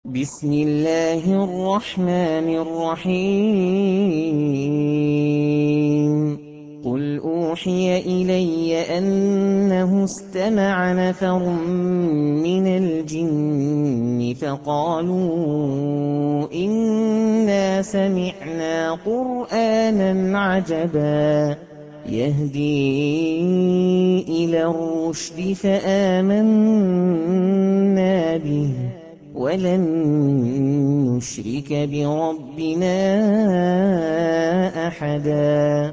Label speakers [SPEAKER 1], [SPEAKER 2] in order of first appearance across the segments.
[SPEAKER 1] بسم الله الرحمن الرحيم قل أوحي إلي أنه استمع نفر من الجن فقالوا إنا سمعنا قرآنا عجبا يهدي إلى الرشد فآمنا به ولن نشرك بربنا أحدا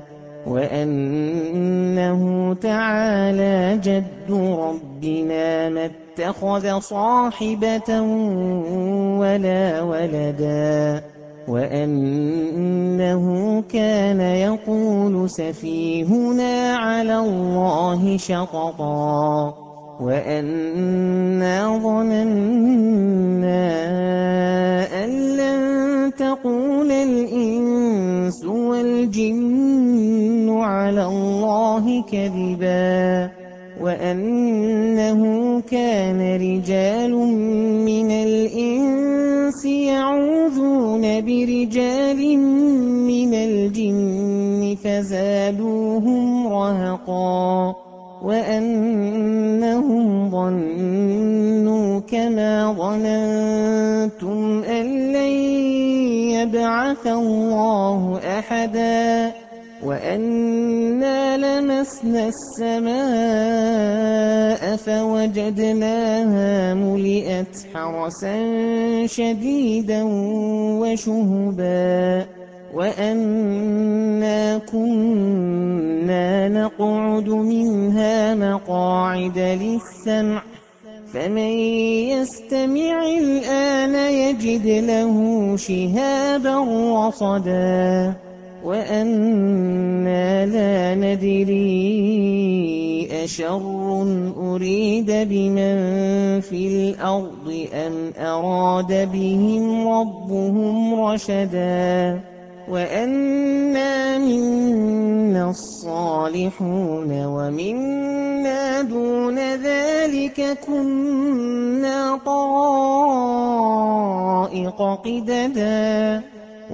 [SPEAKER 1] وأنه تعالى جد ربنا ما اتخذ صاحبة ولا ولدا وأنه كان يقول سفيهنا على الله شططا وأنا ظننا أن لن تقول الإنس والجن على الله كذبا وأنه كان رجال من الإنس يعوذون برجال من الجن فزادوهم رهقا وأنهم ظنوا كما ظننتم أن لن يبعث الله أحدا وأنا لمسنا السماء فوجدناها ملئت حرسا شديدا وشهبا وأنا كنا نقعد منها مقاعد للسمع فمن يستمع الآن يجد له شهابا رصدا وأنا لا ندري أشر أريد بمن في الأرض أم أراد بهم ربهم رشدا وأنا منا الصالحون ومنا دون ذلك كنا طرائق قددا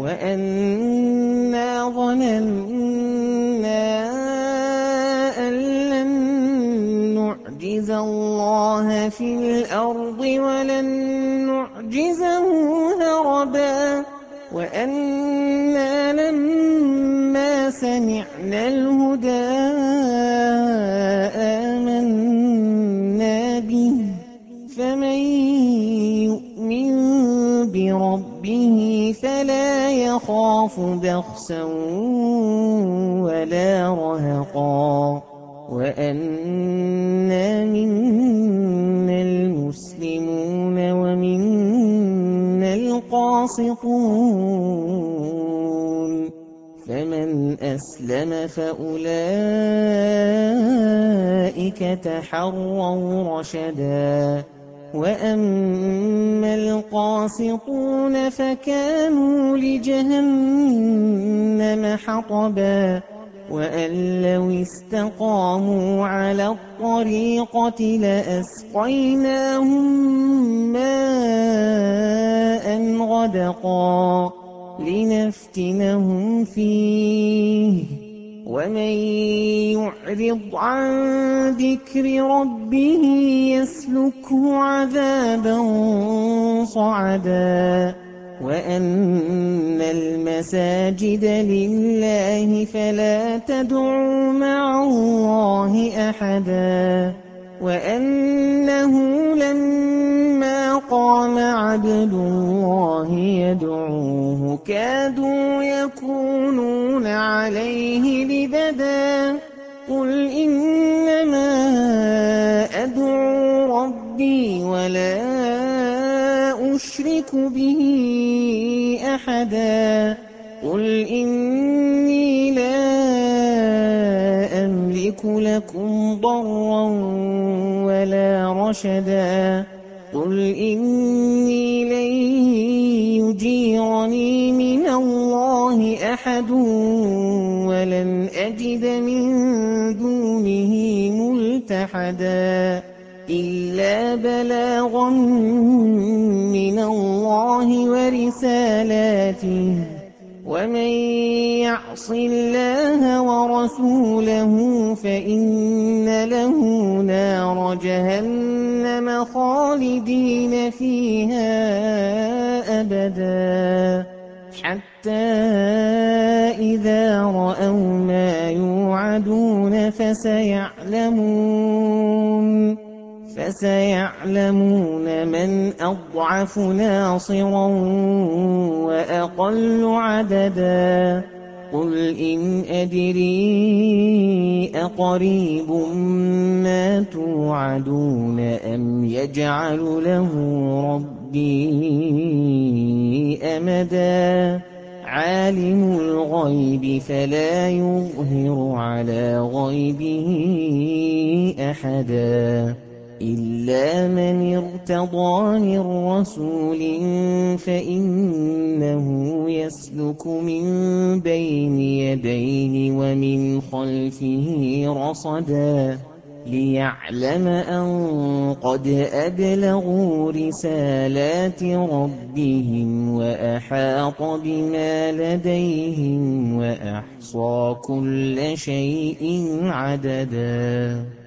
[SPEAKER 1] وأنا ظننا أن لن نعجز الله في الأرض ولن نعجزه هربا وأنا لما سمعنا الهدى آمنا به فمن يؤمن بربه فلا يخاف بخسا ولا رهقا وأنا منا المسلمون ومنا القاسطون فمن أسلم فأولئك تحروا رشدا وأما القاسطون فكانوا لجهنم حطبا وأن لو استقاموا على الطريقة لأسقيناهم ماء غدقا لنفتنهم فيه ومن يعرض عن ذكر ربه يسلكه عذابا صعدا وأن المساجد لله فلا تدعوا مع الله أحدا وأنه لما قام عبد الله يدعوه كادوا يكونون عليه لبدا قل إنما أدعو ربي ولا أشرك به أحدا قل إني لا أملك لكم ضرا ولا رشدا قل إني لن يجيرني من الله أحد ولن أجد من دونه ملتحدا إلا بلاغا من الله يَعْصِ اللَّهَ وَرَسُولَهُ فَإِنَّ لَهُ نَارَ جَهَنَّمَ خَالِدِينَ فِيهَا أَبَدًا حَتَّى إِذَا رَأَوْا مَا يُوعَدُونَ فَسَيَعْلَمُونَ مَنْ أَضْعَفُ نَاصِرًا وَأَقَلُّ عَدَدًا قُلْ إِنْ أَدْرِي أَقَرِيبٌ مَّا تُوعَدُونَ أَمْ يَجْعَلُ لَهُ رَبِّي أَمَدًا عَالِمُ الْغَيْبِ فَلَا يُظْهِرُ عَلَىٰ غَيْبِهِ أَحَدًا إِلَّا مَنِ ارْتَضَىٰ مِن رَّسُولٍ فَإِنَّهُ يَسْلُكُ مِن بَيْنِ يَدَيْهِ وَمِنْ خَلْفِهِ رَصَدًا لِّيَعْلَمَ أَن قَدْ أَبْلَغُوا رِسَالَاتِ رَبِّهِمْ وَأَحَاطَ بِمَا لَدَيْهِمْ وَأَحْصَىٰ كُلَّ شَيْءٍ عَدَدًا